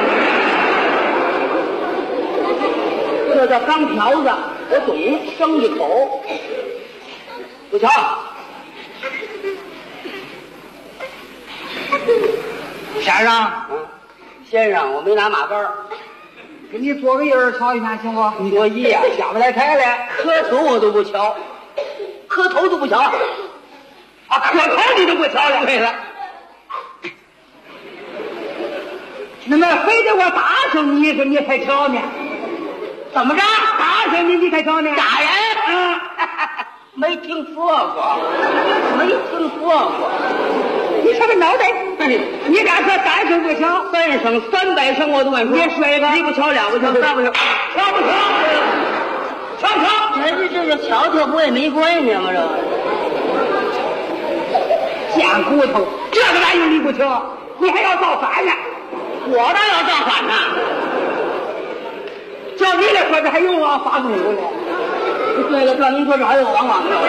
这叫钢条子，我懂，生一口，不巧。先生，先生，我没拿马杆儿， 给你做个印儿瞧一下行不？ 你多一呀， 下不来台了， 磕头我都不瞧，磕头都不瞧啊， 磕头你都不瞧了。 对了， 那么非得我打上你一声你才瞧呢？ 怎么着？ 打上你才瞧呢？ 打人？没听说过，没听说过。 你瞧这脑袋，你敢说3声不瞧 ？3声、300声我都敢说。 你说一个， 一不瞧2不瞧3不瞧， 瞧不瞧？瞧。 这瞧瞧不也没关系吗？这贱骨头，这个玩意儿你不瞧，你还要造反呢？ 我倒要造反呢！ 照你来说，这还用啊？发功夫呢？ 对了，照您说这还有王莽呢。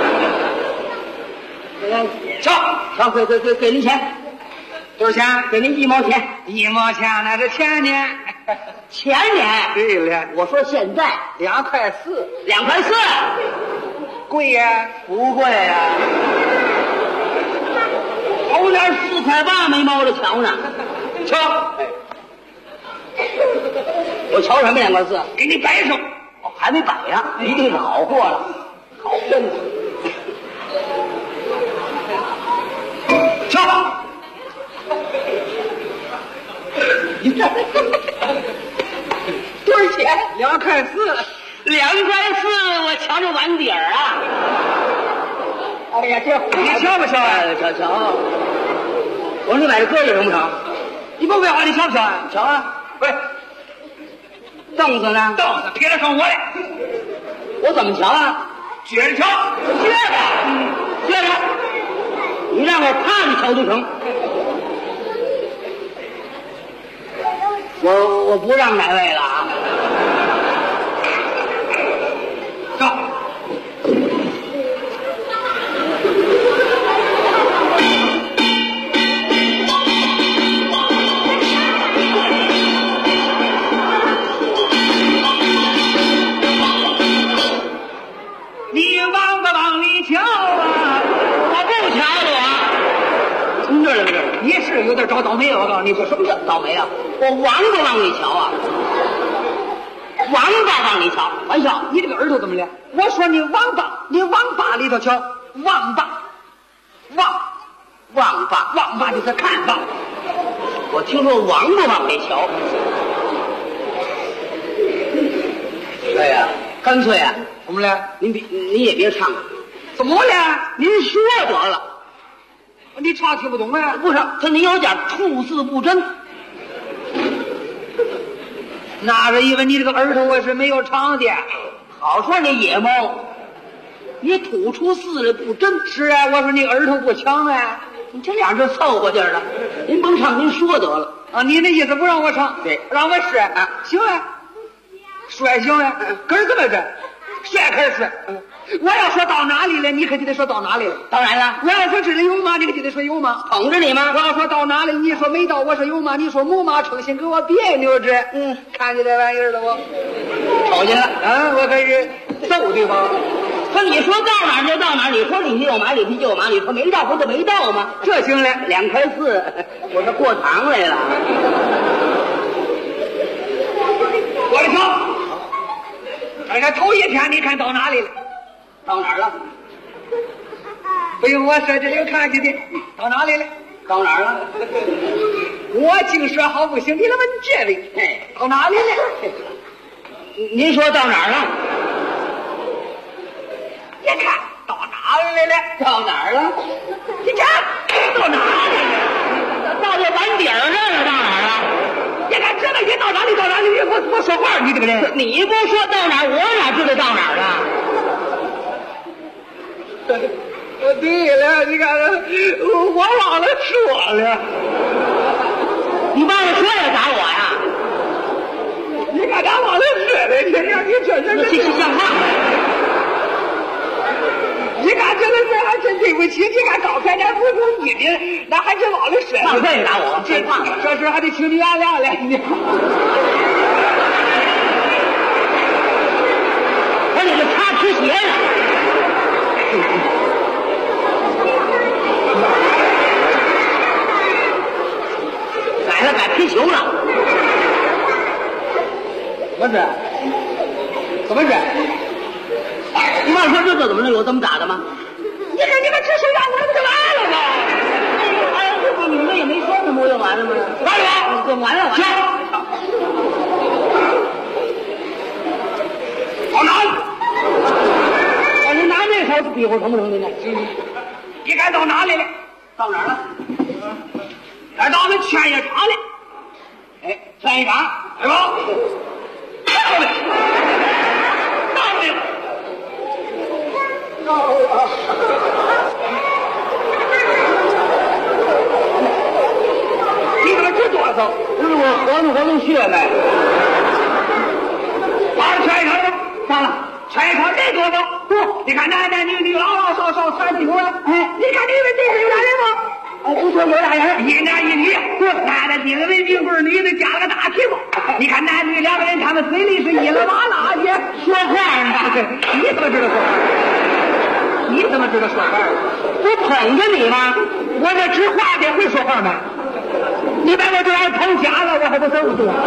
瞧，给您钱， 多少钱？ 给您1毛钱。 1毛钱那是前年， 前年。 对了， 我说现在 2块4，2 块4， 贵呀？ 不贵呀。头年4块8没猫着瞧呢。 瞧， 我瞧什么2块4？ 给你摆上。 哦，还没摆呀？一定是好货了，好真的。 瞧，多少钱？2块4，2 块4，我瞧着碗底儿啊！ 哎呀，这你瞧不瞧啊？ 瞧。我说你买这鸽子成不成？ 你不废话，你瞧不瞧啊？ 瞧啊！ 喂， 凳子呢？ 凳子撇着上我来。 我怎么瞧啊？ 撅着瞧， 撅着。你让我趴着瞧都成。我不让哪位了啊！ 走， 你往不往里瞧啊？ 我不瞧我。从这儿来这儿， 你是有点找倒霉。我告诉你，说什么叫倒霉啊？ 我往不往里瞧啊？往吧往里瞧， 玩笑，你这个耳朵怎么了？我说你往吧，你往吧里头瞧，往吧，往吧就是看吧。 我听说往不往里瞧。哎呀，干脆啊， 怎么了？ 你也别唱了， 怎么了？ 您说得了。 你唱听不懂啊？ 不是，他您有点吐字不真。 那是因为你这个耳朵我是没有唱的。 好说你野猫，你吐出字来不真。 是啊，我说你耳朵不强啊。 你这俩就凑合劲儿了。您甭唱，您说得了啊。你的意思不让我唱？ 对， 让我睡啊。行啊，睡行啊。根儿怎么着？睡可以睡。我要说到哪里了，你可就得说到哪里了。 当然了， 我要说这里有吗，你可就得说有吗？ 捧着你吗？ 我要说到哪里，你说没到，我说有吗？你说木马成心给我别扭着。看见这玩意儿了不？ 瞅见了啊！我可是揍对方。 说你说到哪儿就到哪儿，你说里皮有马，里皮就有马，你说没到不就没到吗？ 这行了 ，2块4，我这过堂来了。 我来瞧，哎呀，头一天你看到哪里了？ 到哪儿了？ 不用我说，这里看见的。到哪里了？ 到哪儿了？ 我净说好不行，你来问这位。到哪里了？ 您说到哪儿了？ 你看到哪里来了？ 到哪儿了？ 你看到哪里了？ 到这碗底儿上了，到哪儿了？ 你看这个人到哪里？到哪里？你不说话，你这个人， 你不说到哪儿，我哪知道到哪儿了？ 对了，你看我忘了说了。 你忘了说了打我呀？ 你看他忘了说了，你这像话吗？ 你看这个人还真对不起，你看刚才那不是你的，那还真忘了说了。 浪费打我，废话， 这事还得请你原谅了。 我你个擦皮鞋呢？改皮球了， 怎么是？ 你忘说这怎么了？有这么打的吗？ 你看你们只是让我不就完了吗？ 哎呀，这你们也没说什么，不就完了吗？ 完了， 就完了。 到哪了？你拿那手比划成不成的呢？你看到哪里了？ 到哪儿了？ 到我们劝业场了。 哎，劝业场， 对吧？到了，你怎么直哆嗦？ 不是我活动血脉。 到了劝业场了， 到了。 劝业场人多不？多。你看男男女女老老少少全进来了。哎，你看你们这是有俩人吗？ 不说有俩人， 一男一女，男的顶个围巾棍，女的夹了个大旗子。你看男女两个人，他们嘴里是一了哇啦的说话呢。 你怎么知道说话？你怎么知道说话？ 不捧着你吗？ 我这只话的会说话吗？你把我这玩意捧瞎了，我还不走不住。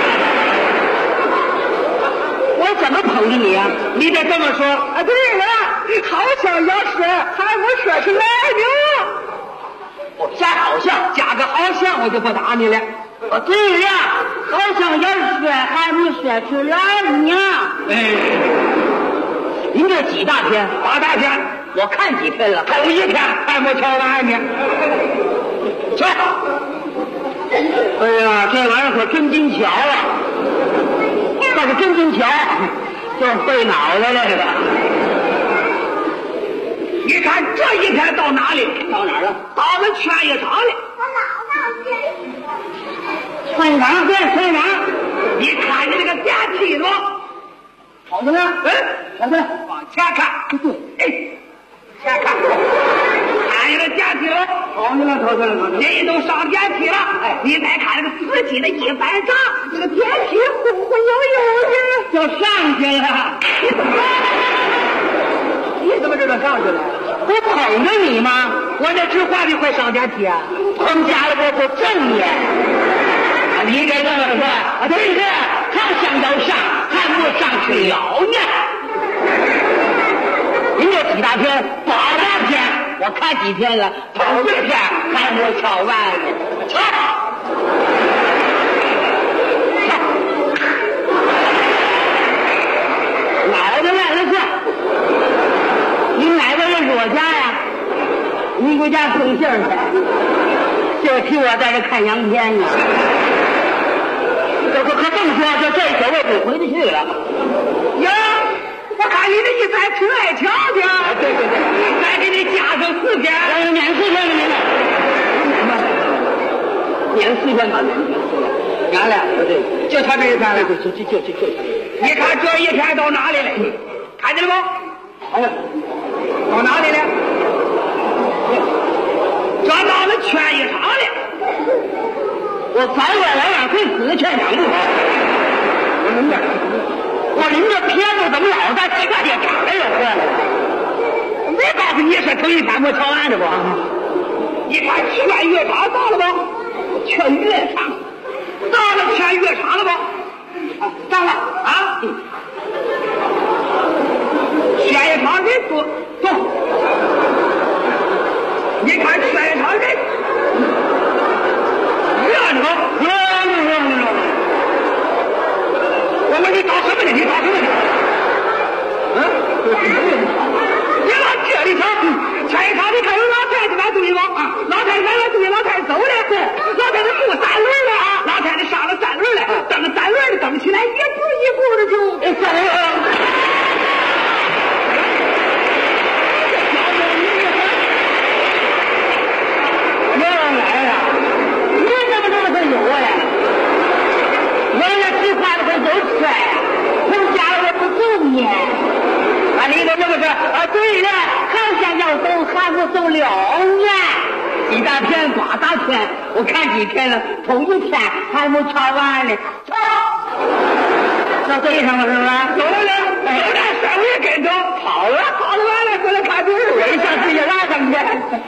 我怎么捧着你啊？ 你得这么说。啊，对了，好像要说还没说出来呢。 我加好像， 加个好像，我就不打你了。 对了，好像要说还没说出来呢。 哎， 您这几大天 ？8大天， 我看几天了？ 还有1天还没瞧完呢。去。 哎呀，这玩意儿可真精巧啊！这是真精巧，就是费脑袋了这个。 你看这1天到哪里？ 到哪儿了？ 到了劝业场了。 劝业场，对，劝业场。 你看见那个电梯了吗？ 好着呢。 看看，往前看。 对， 哎，前看。看见那电梯了？ 好着呢，瞅着了。 人都上电梯了。哎，你再看那个司机的一翻掌，那个电梯晃晃悠悠的就上去了。 你知道上去了。我捧着你吗？我这纸画笔快上点题啊！捧家了我不正业。你该这么说啊，对是，他想要上，还不上去了呢。您这几大篇8大篇，我看几天了，头一篇还没敲完呢。敲，老子来了是，你哪个是作家呀？你给家送信去，就替我在这看洋片呢。可甭说，这些我不回得去了。呀，我看你这一再去爱瞧去。对，再给你加上4篇，免4篇了你免4篇吧，哪了？对，就他这一篇了，就。你看这一篇到哪里了？看见了不？哎，到哪里了？这到了劝业场了。我3万来万回死劝场不好。我您这片子怎么老在劝业场来了？没告诉你是头一天没瞧完的不？你看劝业场到了吧？劝业场到了，劝业场了吧？到了啊！劝业场人多，走。你看劝业场人热闹，我问你找什么呢？你找什么呢？你往这里瞧，劝业场你看有老太太来对吗？老太太来对，老太太走了，老太太扶3轮了啊，老太太上了3轮了，蹬3轮的蹬起来，一步一步的就走了。你怎么回事啊？对了，还想要走，还不走了呢？几大篇8大篇，我看几天了，头一天还没瞧完呢。瞧，到对上了是不是？走了，有点3回跟头，跑了完了，回来看队儿，一下直接拉上去。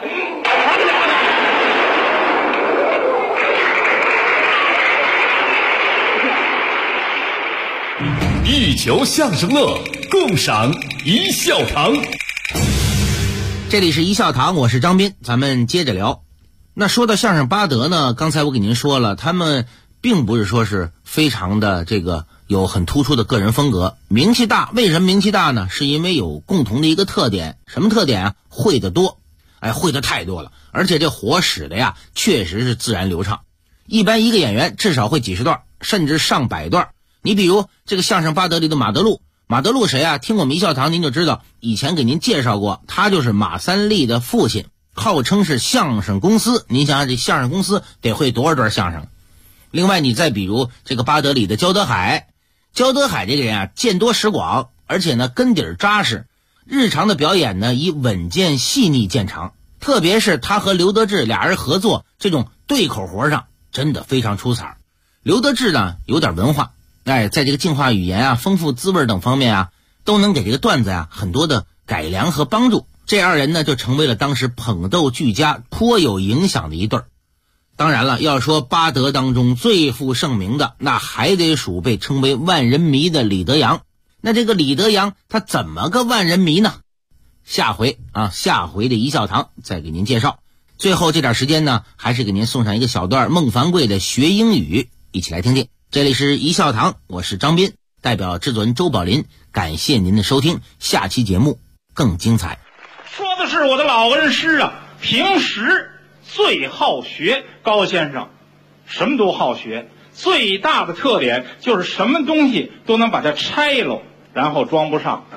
一球相声乐，共赏一笑堂。 这里是一笑堂，我是张斌，咱们接着聊。那说到相声巴德呢，刚才我给您说了，他们并不是说是非常的有很突出的个人风格，名气大。为什么名气大呢？是因为有共同的一个特点，什么特点啊？会得多，会得太多了，而且这活使的呀，确实是自然流畅。一般一个演员至少会几十段，甚至上百段。你比如这个相声巴德里的马德禄谁啊？听我们一笑堂您就知道，以前给您介绍过，他就是马三立的父亲，号称是相声公司。您想想这相声公司得会多少段相声。另外你再比如这个巴德里的焦德海这个人啊，见多识广，而且呢根底扎实，日常的表演呢以稳健细腻见长，特别是他和刘德志俩人合作这种对口活上真的非常出彩。刘德志呢有点文化，在这个净化语言啊、丰富滋味等方面啊，都能给这个段子啊很多的改良和帮助。这二人呢就成为了当时捧逗俱佳、颇有影响的一对儿。当然了，要说巴德当中最负盛名的，那还得数被称为万人迷的李德阳。那这个李德阳他怎么个万人迷呢？下回的一笑堂再给您介绍。最后这点时间呢，还是给您送上一个小段孟凡贵的学英语，一起来听听。这里是一笑堂，我是张斌，代表制作人周宝林，感谢您的收听，下期节目更精彩。 说的是我的老恩师啊，平时最好学。高先生什么都好学，最大的特点就是什么东西都能把它拆了，然后装不上。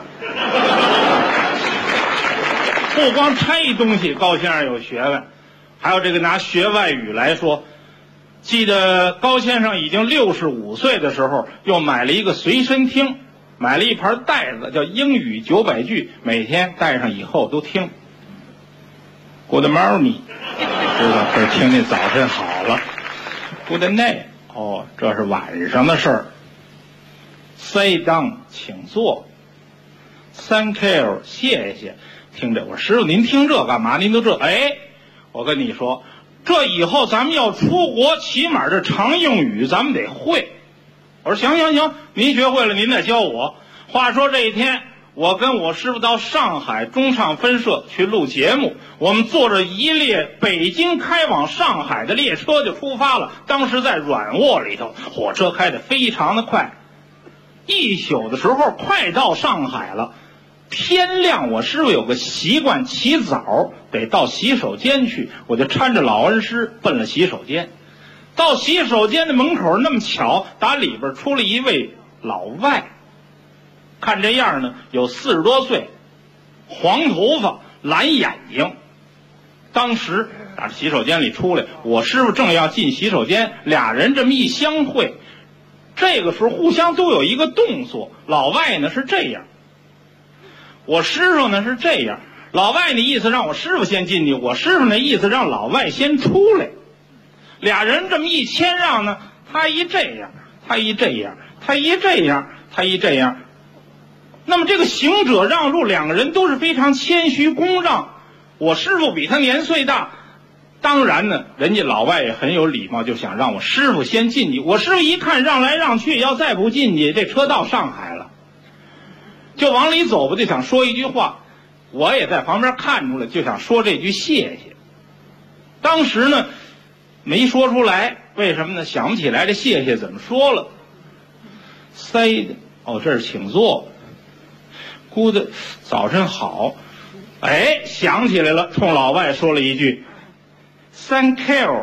不光拆东西，高先生有学问，还有这个拿学外语来说。记得高先生已经65岁的时候，又买了一个随身听，买了一盘带子，叫英语900句，每天带上以后都听。Good morning， 知道这听见早晨好了。Good night， 这是晚上的事儿。Sit down， 请坐。 ，Thank you， 谢谢。听这，我说师傅您听这干嘛？您都这，哎，我跟你说，这以后咱们要出国，起码这常用语咱们得会。我说行，您学会了您再教我。话说这一天，我跟我师傅到上海中唱分社去录节目，我们坐着一列北京开往上海的列车就出发了。当时在软卧里头，火车开得非常的快。一宿的时候，快到上海了。天亮，我师傅有个习惯，起早得到洗手间去，我就搀着老恩师奔了洗手间。到洗手间的门口，那么巧，打里边出了一位老外，看这样呢，有40多岁，黄头发，蓝眼睛。当时打洗手间里出来，我师傅正要进洗手间，俩人这么一相会，这个时候互相都有一个动作。老外呢是这样，我师傅呢是这样。老外的意思让我师傅先进去，我师傅那意思让老外先出来。俩人这么一谦让呢，他一这样，他一这样，他一这样，他一这样。那么这个行者让路，两个人都是非常谦虚恭让。我师傅比他年岁大，当然呢，人家老外也很有礼貌，就想让我师傅先进去。我师傅一看让来让去，要再不进去，这车到上海了，就往里走吧，就想说一句话。我也在旁边看出来，就想说这句谢谢。当时呢没说出来，为什么呢？想不起来这谢谢怎么说了。塞的哦，这是请坐。Good， 早晨好。哎，想起来了，冲老外说了一句 Thank you。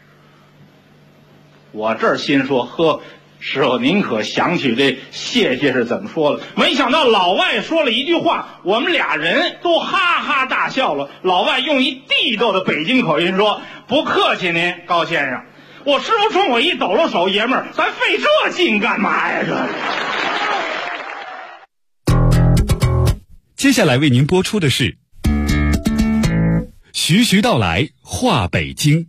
我这儿心说，呵，师傅您可想起这谢谢是怎么说了。没想到老外说了一句话，我们俩人都哈哈大笑了。老外用一地道的北京口音说，不客气您高先生。我师傅冲我一抖了手，爷们儿，咱费这劲干嘛呀？这接下来为您播出的是徐徐道来话北京。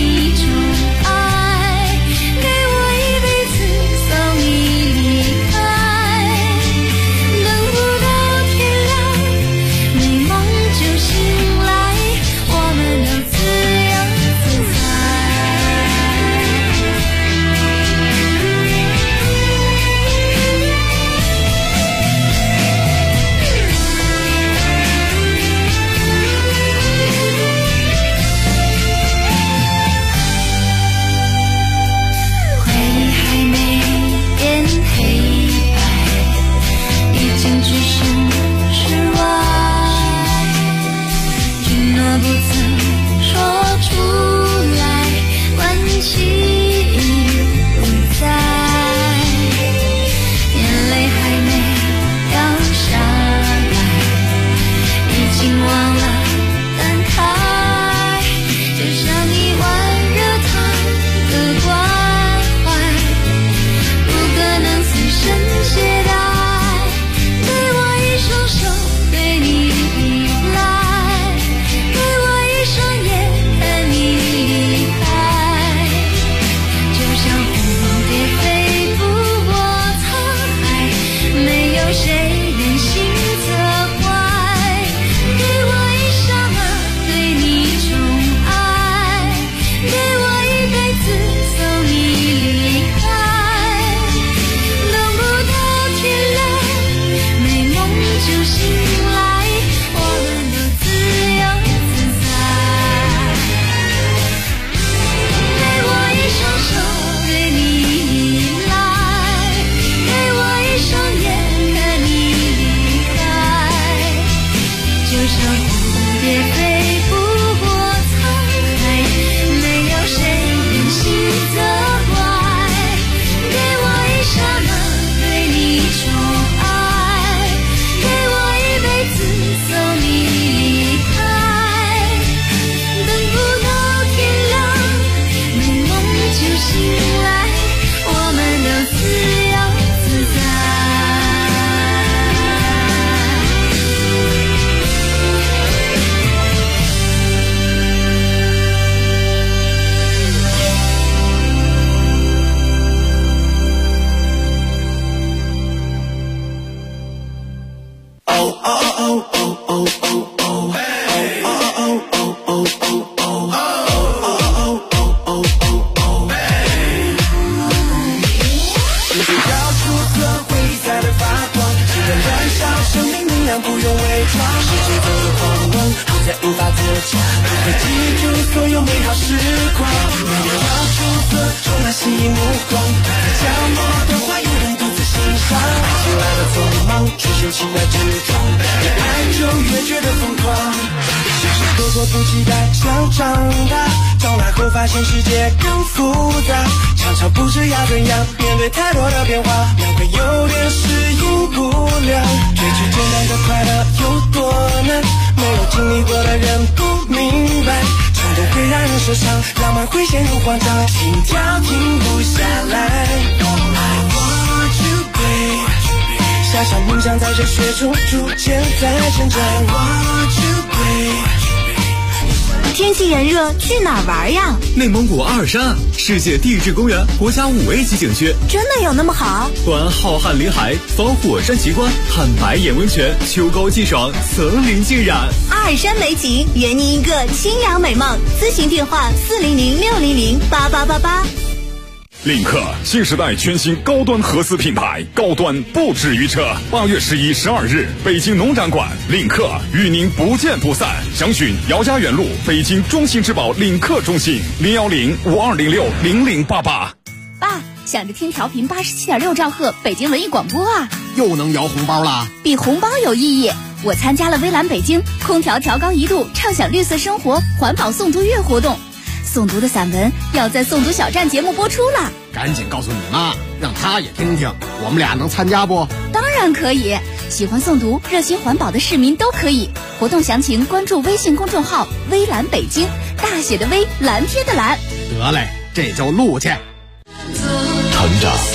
给我一辈子送你离开。 在无法自洽，不会记住所有美好时光，没有要出色，充满吸引目光，角落的话有人独自欣赏，爱情来的匆忙，出现情爱之中，越爱就越觉得疯狂，其实多迫不及待想长大，长大后发现世界更复杂，常常不知要怎样面对太多的变化，难怪有点适应不了，追求简单的快乐有多难，没有经历过的人不明白，冲动会让人受伤，浪漫会陷入慌张，心跳停不下来。I want you babe， 小小梦想在这雪中逐渐在成长。I want you babe。 天气炎热，去哪儿玩呀？ 内蒙古阿尔山，世界地质公园国家5A级景区， 真的有那么好？ 观浩瀚林海，访火山奇观，探白眼温泉，秋高气爽，层林尽染。 阿尔山美景，圆你一个清凉美梦。咨询电话400-600-8888。 领克新时代全新高端合资品牌，高端不止于车。8月11、12日，北京农展馆，领克与您不见不散。详询姚家园路北京中信之宝领克中心010-5206-0088。 爸，想着听调频87.6兆赫北京文艺广播啊， 又能摇红包啦？ 比红包有意义。我参加了微蓝北京空调调高1度，畅享绿色生活环保诵读月活动。诵读的散文要在诵读小站节目播出了， 赶紧告诉你妈，让她也听听，我们俩能参加不？ 当然可以，喜欢诵读、热心环保的市民都可以。活动详情关注微信公众号“微蓝北京”，大写的微，蓝天的蓝。 得嘞，这就录去。 成长